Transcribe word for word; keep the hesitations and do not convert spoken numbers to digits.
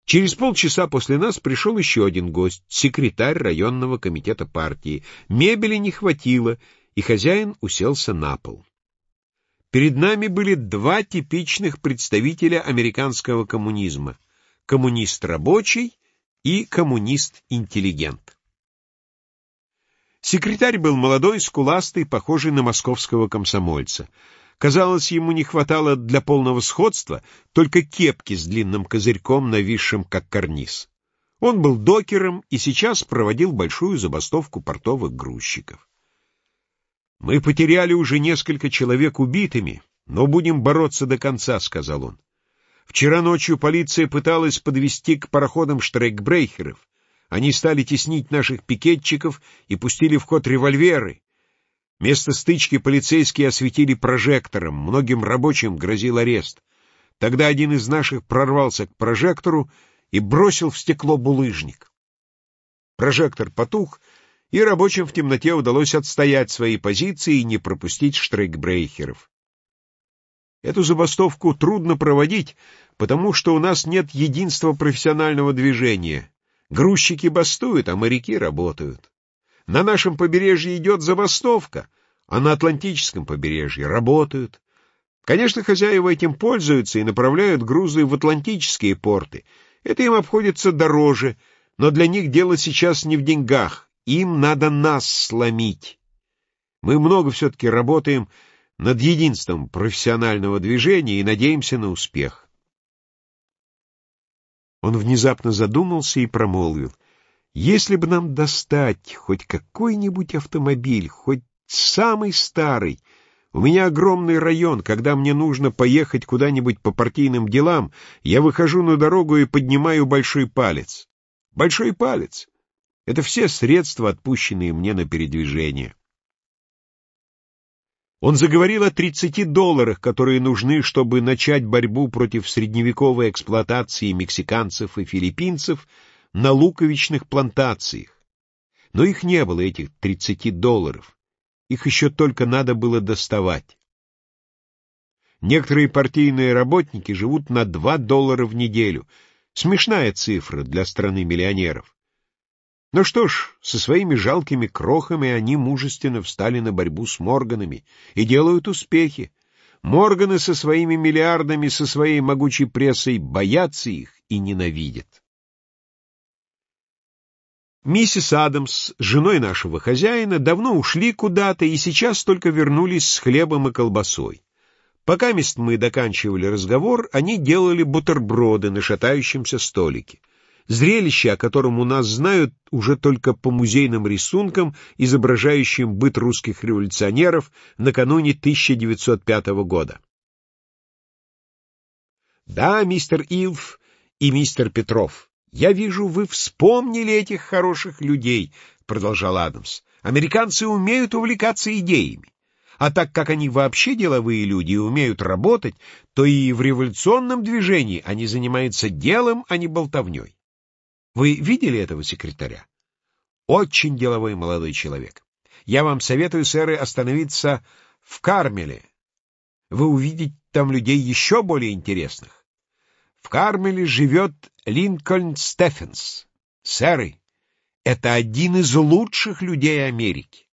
Через полчаса после нас пришел еще один гость, секретарь районного комитета партии. Мебели не хватило, и хозяин уселся на пол. Перед нами были два типичных представителя американского коммунизма — коммунист рабочий и коммунист-интеллигент. Секретарь был молодой, скуластый, похожий на московского комсомольца. Казалось, ему не хватало для полного сходства только кепки с длинным козырьком, нависшим как карниз. Он был докером и сейчас проводил большую забастовку портовых грузчиков. «Мы потеряли уже несколько человек убитыми, но будем бороться до конца», — сказал он. «Вчера ночью полиция пыталась подвести к пароходам штрейкбрейхеров. Они стали теснить наших пикетчиков и пустили в ход револьверы. Место стычки полицейские осветили прожектором, многим рабочим грозил арест. Тогда один из наших прорвался к прожектору и бросил в стекло булыжник. Прожектор потух, и рабочим в темноте удалось отстоять свои позиции и не пропустить штрейкбрейхеров. Эту забастовку трудно проводить, потому что у нас нет единства профессионального движения. Грузчики бастуют, а моряки работают. На нашем побережье идет забастовка, а на Атлантическом побережье работают. Конечно, хозяева этим пользуются и направляют грузы в атлантические порты. Это им обходится дороже, но для них дело сейчас не в деньгах. Им надо нас сломить. Мы много все-таки работаем над единством профессионального движения и надеемся на успех. Он внезапно задумался и промолвил: «Если бы нам достать хоть какой-нибудь автомобиль, хоть самый старый, у меня огромный район, когда мне нужно поехать куда-нибудь по партийным делам, я выхожу на дорогу и поднимаю большой палец. Большой палец — это все средства, отпущенные мне на передвижение». Он заговорил о тридцати долларах, которые нужны, чтобы начать борьбу против средневековой эксплуатации мексиканцев и филиппинцев на луковичных плантациях. Но их не было, этих тридцати долларов. Их еще только надо было доставать. Некоторые партийные работники живут на два доллара в неделю. Смешная цифра для страны миллионеров. Ну что ж, со своими жалкими крохами они мужественно встали на борьбу с Морганами и делают успехи. Морганы со своими миллиардами, со своей могучей прессой боятся их и ненавидят. Миссис Адамс с женой нашего хозяина давно ушли куда-то и сейчас только вернулись с хлебом и колбасой. Покамест мы доканчивали разговор, они делали бутерброды на шатающемся столике. Зрелище, о котором у нас знают уже только по музейным рисункам, изображающим быт русских революционеров накануне тысяча девятьсот пятого года. «Да, мистер Илф и мистер Петров, я вижу, вы вспомнили этих хороших людей», — продолжал Адамс. «Американцы умеют увлекаться идеями. А так как они вообще деловые люди и умеют работать, то и в революционном движении они занимаются делом, а не болтовней. Вы видели этого секретаря? Очень деловой молодой человек. Я вам советую, сэры, остановиться в Кармеле. Вы увидите там людей еще более интересных. В Кармеле живет Линкольн Стефенс. Сэры, это один из лучших людей Америки.